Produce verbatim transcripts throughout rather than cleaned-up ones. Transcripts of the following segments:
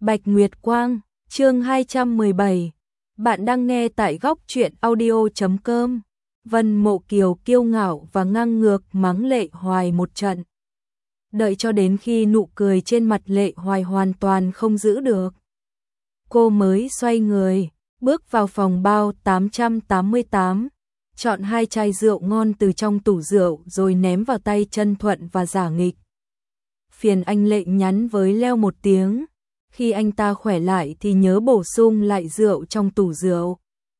Bạch Nguyệt Quang, chương hai trăm mười bảy. Bạn đang nghe tại góc truyện audio chấm com. Vân Mộ Kiều kiêu ngạo và ngang ngược mắng Lệ Hoài một trận. Đợi cho đến khi nụ cười trên mặt Lệ Hoài hoàn toàn không giữ được, cô mới xoay người, bước vào phòng bao tám trăm tám mươi tám, chọn hai chai rượu ngon từ trong tủ rượu rồi ném vào tay Trân Thuận và Giả Nghịch. Phiền anh Lệ nhắn với Leo một tiếng, khi anh ta khỏe lại thì nhớ bổ sung lại rượu trong tủ rượu.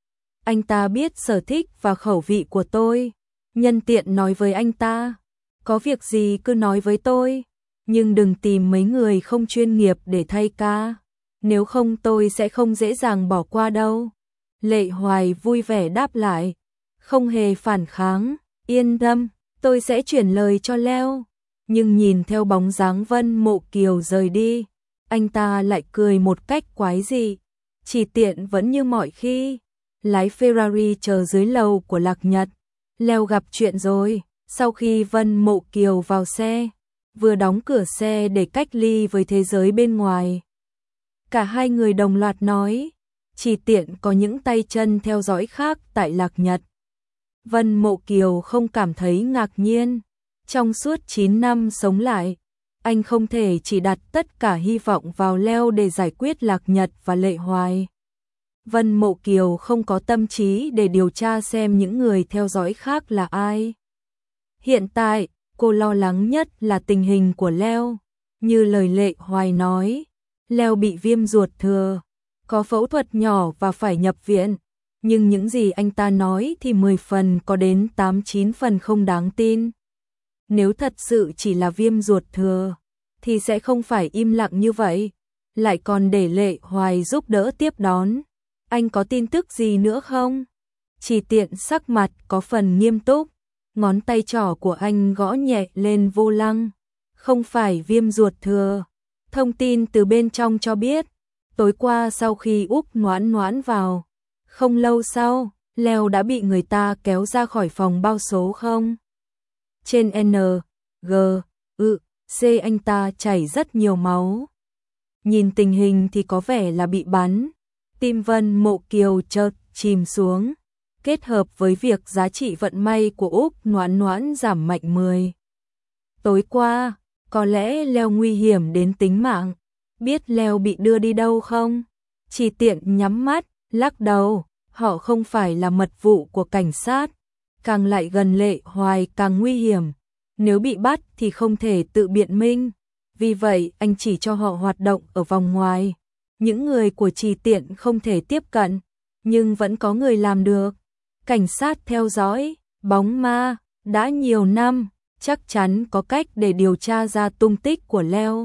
Anh ta biết sở thích và khẩu vị của tôi, nhân tiện nói với anh ta, có việc gì cứ nói với tôi, nhưng đừng tìm mấy người không chuyên nghiệp để thay ca, nếu không tôi sẽ không dễ dàng bỏ qua đâu. Lệ Hoài vui vẻ đáp lại, không hề phản kháng, yên tâm, tôi sẽ chuyển lời cho Leo. Nhưng nhìn theo bóng dáng Vân Mộ Kiều rời đi, anh ta lại cười một cách quái dị. Chỉ Tiện vẫn như mọi khi, lái Ferrari chờ dưới lầu của Lạc Nhật. Leo gặp chuyện rồi. Sau khi Vân Mộ Kiều vào xe, vừa đóng cửa xe để cách ly với thế giới bên ngoài, cả hai người đồng loạt nói, Chỉ Tiện có những tay chân theo dõi khác tại Lạc Nhật. Vân Mộ Kiều không cảm thấy ngạc nhiên. Trong suốt chín năm sống lại, anh không thể chỉ đặt tất cả hy vọng vào Leo để giải quyết Lạc Nhật và Lệ Hoài. Vân Mộ Kiều không có tâm trí để điều tra xem những người theo dõi khác là ai. Hiện tại, cô lo lắng nhất là tình hình của Leo. Như lời Lệ Hoài nói, Leo bị viêm ruột thừa, có phẫu thuật nhỏ và phải nhập viện. Nhưng những gì anh ta nói thì mười phần có đến tám chín phần không đáng tin. Nếu thật sự chỉ là viêm ruột thừa, thì sẽ không phải im lặng như vậy, lại còn để Lệ Hoài giúp đỡ tiếp đón. Anh có tin tức gì nữa không? Chỉ Tiện sắc mặt có phần nghiêm túc, ngón tay trỏ của anh gõ nhẹ lên vô lăng. Không phải viêm ruột thừa. Thông tin từ bên trong cho biết, tối qua sau khi Úc Noãn Noãn vào, không lâu sau, Leo đã bị người ta kéo ra khỏi phòng bao số không. Trên N, G, ư, C anh ta chảy rất nhiều máu. Nhìn tình hình thì có vẻ là bị bắn. Tim Vân Mộ Kiều chợt chìm xuống, kết hợp với việc giá trị vận may của Úc Noãn Noãn giảm mạnh mười. Tối qua, có lẽ Leo nguy hiểm đến tính mạng. Biết Leo bị đưa đi đâu không? Chỉ Tiện nhắm mắt, lắc đầu, họ không phải là mật vụ của cảnh sát. Càng lại gần Lệ Hoài càng nguy hiểm, nếu bị bắt thì không thể tự biện minh, vì vậy anh chỉ cho họ hoạt động ở vòng ngoài. Những người của Chỉ Tiện không thể tiếp cận, nhưng vẫn có người làm được. Cảnh sát theo dõi, bóng ma, đã nhiều năm, chắc chắn có cách để điều tra ra tung tích của Leo.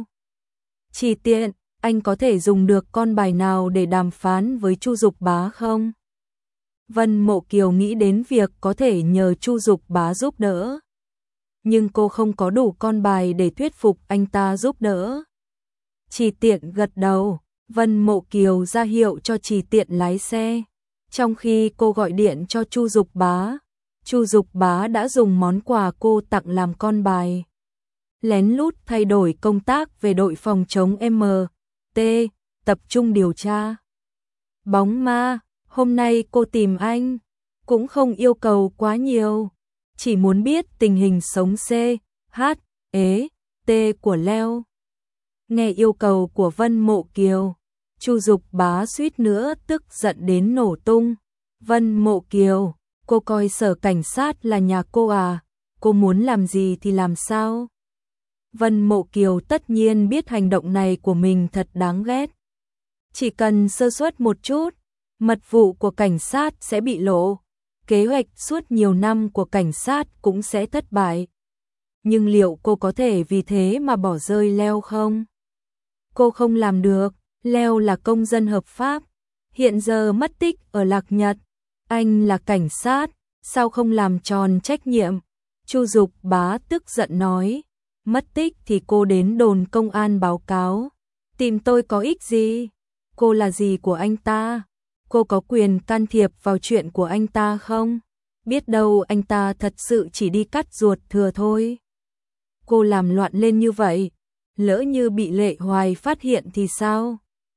Chỉ Tiện, anh có thể dùng được con bài nào để đàm phán với Chu Dục Bá không? Vân Mộ Kiều nghĩ đến việc có thể nhờ Chu Dục Bá giúp đỡ, nhưng cô không có đủ con bài để thuyết phục anh ta giúp đỡ. Chỉ Tiện gật đầu, Vân Mộ Kiều ra hiệu cho Chỉ Tiện lái xe. Trong khi cô gọi điện cho Chu Dục Bá, Chu Dục Bá đã dùng món quà cô tặng làm con bài. Lén lút thay đổi công tác về đội phòng chống M T, tập trung điều tra. Bóng ma, hôm nay cô tìm anh, cũng không yêu cầu quá nhiều, chỉ muốn biết tình hình sống C, H, E, T của Leo. Nghe yêu cầu của Vân Mộ Kiều, Chu Dục Bá suýt nữa tức giận đến nổ tung. Vân Mộ Kiều, cô coi sở cảnh sát là nhà cô à? Cô muốn làm gì thì làm sao? Vân Mộ Kiều tất nhiên biết hành động này của mình thật đáng ghét. Chỉ cần sơ suất một chút, mật vụ của cảnh sát sẽ bị lộ, kế hoạch suốt nhiều năm của cảnh sát cũng sẽ thất bại. Nhưng liệu cô có thể vì thế mà bỏ rơi Leo không? Cô không làm được. Leo là công dân hợp pháp, hiện giờ mất tích ở Lạc Nhật. Anh là cảnh sát, sao không làm tròn trách nhiệm? Chu Dục Bá tức giận nói, mất tích thì cô đến đồn công an báo cáo, tìm tôi có ích gì? Cô là gì của anh ta? Cô có quyền can thiệp vào chuyện của anh ta không? Biết đâu anh ta thật sự chỉ đi cắt ruột thừa thôi. Cô làm loạn lên như vậy, lỡ như bị Lệ Hoài phát hiện thì sao?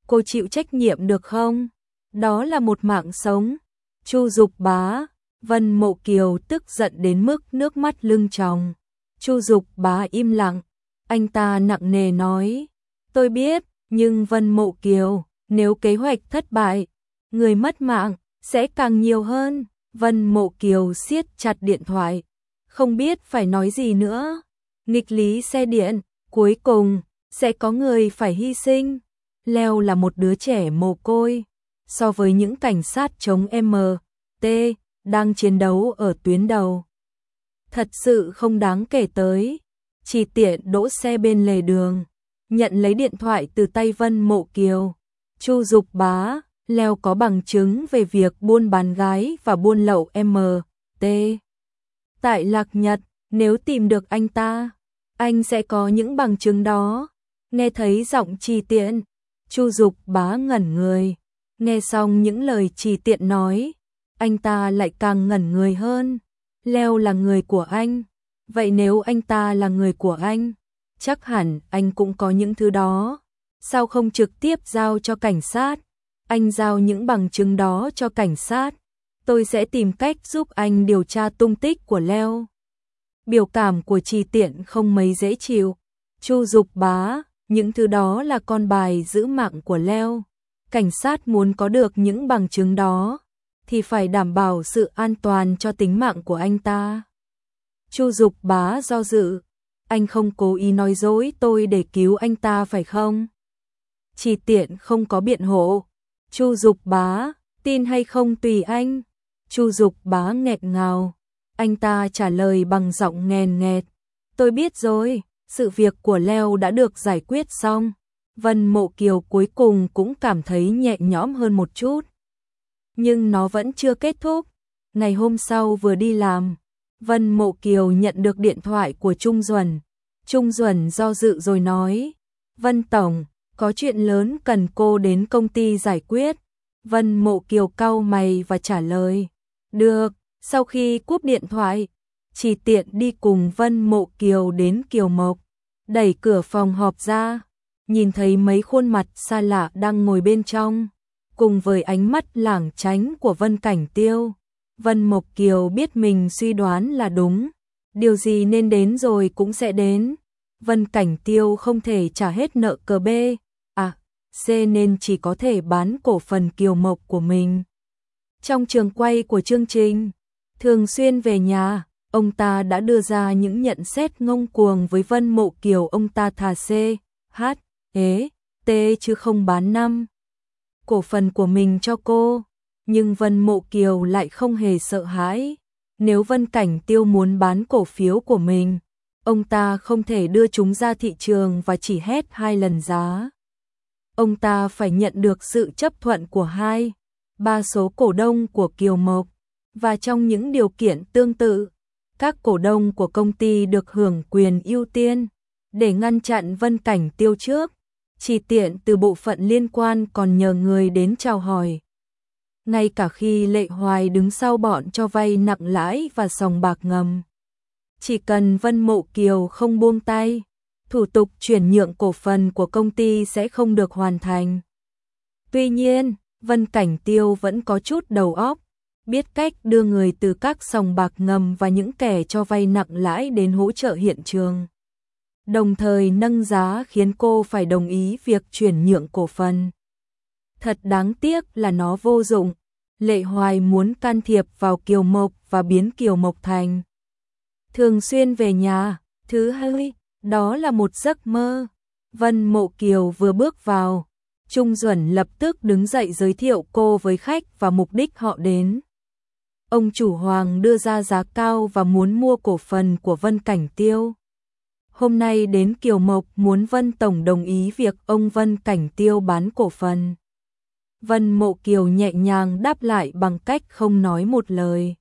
cô chịu trách nhiệm được không? Đó là một mạng sống. Chu Dục Bá, Vân Mộ Kiều tức giận đến mức nước mắt lưng tròng. Chu Dục Bá im lặng, anh ta nặng nề nói, tôi biết, nhưng Vân Mộ Kiều, nếu kế hoạch thất bại, người mất mạng sẽ càng nhiều hơn. Vân Mộ Kiều siết chặt điện thoại, không biết phải nói gì nữa. Nghịch lý xe điện, cuối cùng sẽ có người phải hy sinh. Leo là một đứa trẻ mồ côi, so với những cảnh sát chống em tê đang chiến đấu ở tuyến đầu, thật sự không đáng kể tới. Chỉ tiện đỗ xe bên lề đường, nhận lấy điện thoại từ tay Vân Mộ Kiều. Chu Dục Bá, Leo có bằng chứng về việc buôn bán gái và buôn lậu em tê tại Lạc Nhật, nếu tìm được anh ta, anh sẽ có những bằng chứng đó. Nghe thấy giọng Trì Tiện, Chu Dục Bá ngẩn người. Nghe xong những lời Trì Tiện nói, anh ta lại càng ngẩn người hơn. Leo là người của anh, vậy nếu anh ta là người của anh, chắc hẳn anh cũng có những thứ đó. Sao không trực tiếp giao cho cảnh sát? Anh giao những bằng chứng đó cho cảnh sát, tôi sẽ tìm cách giúp anh điều tra tung tích của Leo. Biểu cảm của Trì Tiện không mấy dễ chịu. Chu Dục Bá, những thứ đó là con bài giữ mạng của Leo. Cảnh sát muốn có được những bằng chứng đó, thì phải đảm bảo sự an toàn cho tính mạng của anh ta. Chu Dục Bá do dự, anh không cố ý nói dối tôi để cứu anh ta phải không? Trì Tiện không có biện hộ. Chu Dục Bá, tin hay không tùy anh. Chu Dục Bá nghẹn ngào, anh ta trả lời bằng giọng nghèn nghẹt, tôi biết rồi, sự việc của Leo đã được giải quyết xong. Vân Mộ Kiều cuối cùng cũng cảm thấy nhẹ nhõm hơn một chút. Nhưng nó vẫn chưa kết thúc. Ngày hôm sau vừa đi làm, Vân Mộ Kiều nhận được điện thoại của Trung Duẩn. Trung Duẩn do dự rồi nói, Vân Tổng, có chuyện lớn cần cô đến công ty giải quyết. Vân Mộ Kiều cau mày và trả lời, được. Sau khi cúp điện thoại, Trì Tiện đi cùng Vân Mộ Kiều đến Kiều Mộc, đẩy cửa phòng họp ra, nhìn thấy mấy khuôn mặt xa lạ đang ngồi bên trong, cùng với ánh mắt lảng tránh của Vân Cảnh Tiêu. Vân Mộc Kiều biết mình suy đoán là đúng, điều gì nên đến rồi cũng sẽ đến. Vân Cảnh Tiêu không thể trả hết nợ cờ B, à, C nên chỉ có thể bán cổ phần Kiều Mộc của mình. Trong trường quay của chương trình Thường Xuyên Về Nhà, ông ta đã đưa ra những nhận xét ngông cuồng với Vân Mộ Kiều. Ông ta thà C, H, E, T chứ không bán năm cổ phần của mình cho cô. Nhưng Vân Mộ Kiều lại không hề sợ hãi. Nếu Vân Cảnh Tiêu muốn bán cổ phiếu của mình, ông ta không thể đưa chúng ra thị trường và chỉ hét hai lần giá. Ông ta phải nhận được sự chấp thuận của hai, ba số cổ đông của Kiều Mộc. Và trong những điều kiện tương tự, các cổ đông của công ty được hưởng quyền ưu tiên. Để ngăn chặn Vân Cảnh Tiêu trước, Trì Tiện từ bộ phận liên quan còn nhờ người đến chào hỏi. Ngay cả khi Lệ Hoài đứng sau bọn cho vay nặng lãi và sòng bạc ngầm, chỉ cần Vân Mộ Kiều không buông tay, thủ tục chuyển nhượng cổ phần của công ty sẽ không được hoàn thành. Tuy nhiên, Vân Cảnh Tiêu vẫn có chút đầu óc, biết cách đưa người từ các sòng bạc ngầm và những kẻ cho vay nặng lãi đến hỗ trợ hiện trường, đồng thời nâng giá khiến cô phải đồng ý việc chuyển nhượng cổ phần. Thật đáng tiếc là nó vô dụng. Lệ Hoài muốn can thiệp vào Kiều Mộc và biến Kiều Mộc thành Thường Xuyên Về Nhà. Thứ hai, đó là một giấc mơ. Vân Mộ Kiều vừa bước vào, Trung Duẩn lập tức đứng dậy giới thiệu cô với khách và mục đích họ đến. Ông chủ Hoàng đưa ra giá cao và muốn mua cổ phần của Vân Cảnh Tiêu. Hôm nay đến Kiều Mộc muốn Vân Tổng đồng ý việc ông Vân Cảnh Tiêu bán cổ phần. Vân Mộ Kiều nhẹ nhàng đáp lại bằng cách không nói một lời.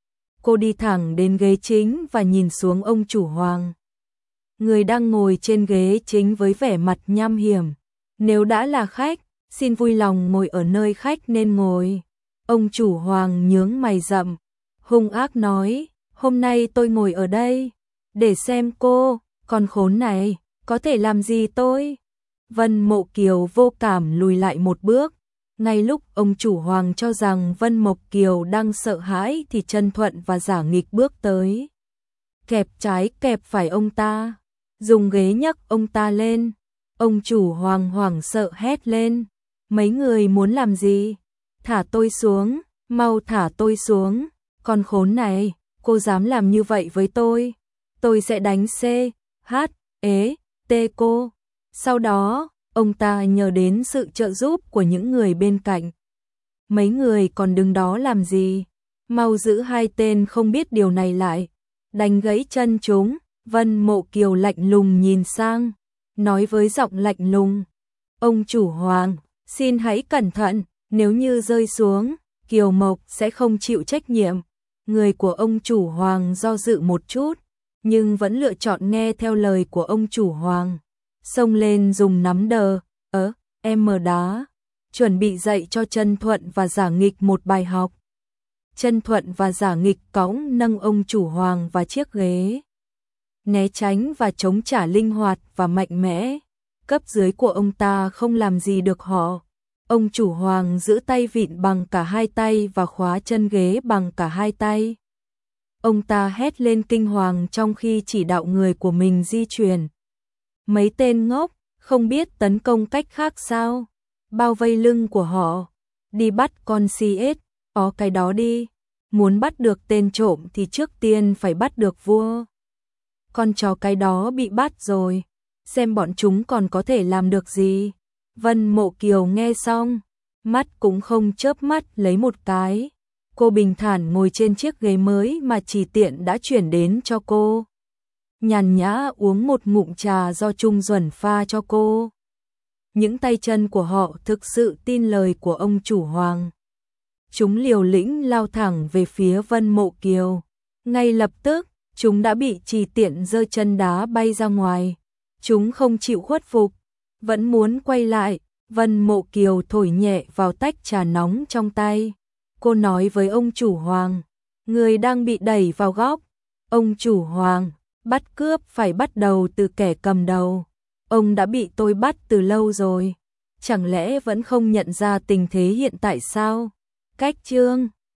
Cô đi thẳng đến ghế chính và nhìn xuống ông chủ Hoàng, người đang ngồi trên ghế chính với vẻ mặt nham hiểm. Nếu đã là khách, xin vui lòng ngồi ở nơi khách nên ngồi. Ông chủ Hoàng nhướng mày rậm, hung ác nói, hôm nay tôi ngồi ở đây để xem cô, con khốn này, có thể làm gì tôi. Vân Mộ Kiều vô cảm lùi lại một bước. Ngay lúc ông chủ Hoàng cho rằng Vân Mộc Kiều đang sợ hãi thì Trân Thuận và Giả Nghịch bước tới. Kẹp trái kẹp phải ông ta, dùng ghế nhấc ông ta lên. Ông chủ Hoàng hoảng sợ hét lên. Mấy người muốn làm gì? Thả tôi xuống, mau thả tôi xuống. Con khốn này, cô dám làm như vậy với tôi. Tôi sẽ đánh C, H, ế, T cô. Sau đó, ông ta nhờ đến sự trợ giúp của những người bên cạnh. Mấy người còn đứng đó làm gì? Mau giữ hai tên không biết điều này lại. Đánh gãy chân chúng. Vân Mộ Kiều lạnh lùng nhìn sang, nói với giọng lạnh lùng. Ông chủ Hoàng, xin hãy cẩn thận, nếu như rơi xuống, Kiều Mộc sẽ không chịu trách nhiệm. Người của ông chủ Hoàng do dự một chút, nhưng vẫn lựa chọn nghe theo lời của ông chủ Hoàng. Xông lên dùng nắm đờ, ớ, em mờ đá, chuẩn bị dạy cho Trân Thuận và Giả Nghịch một bài học. Trân Thuận và Giả Nghịch cõng nâng ông chủ Hoàng và chiếc ghế. Né tránh và chống trả linh hoạt và mạnh mẽ. Cấp dưới của ông ta không làm gì được họ. Ông chủ Hoàng giữ tay vịn bằng cả hai tay và khóa chân ghế bằng cả hai tay. Ông ta hét lên kinh hoàng trong khi chỉ đạo người của mình di chuyển. Mấy tên ngốc, không biết tấn công cách khác sao? Bao vây lưng của họ. Đi bắt con xê ét, ó cái đó đi. Muốn bắt được tên trộm thì trước tiên phải bắt được vua. Con chó cái đó bị bắt rồi. Xem bọn chúng còn có thể làm được gì. Vân Mộ Kiều nghe xong, mắt cũng không chớp mắt lấy một cái. Cô bình thản ngồi trên chiếc ghế mới mà Trì Tiện đã chuyển đến cho cô. Nhàn nhã uống một ngụm trà do Trung Duẩn pha cho cô. Những tay chân của họ thực sự tin lời của ông chủ Hoàng. Chúng liều lĩnh lao thẳng về phía Vân Mộ Kiều. Ngay lập tức, chúng đã bị Trì Tiện giơ chân đá bay ra ngoài. Chúng không chịu khuất phục, vẫn muốn quay lại. Vân Mộ Kiều thổi nhẹ vào tách trà nóng trong tay. Cô nói với ông chủ Hoàng, người đang bị đẩy vào góc. Ông chủ Hoàng, bắt cướp phải bắt đầu từ kẻ cầm đầu. Ông đã bị tôi bắt từ lâu rồi. Chẳng lẽ vẫn không nhận ra tình thế hiện tại sao? Cách chương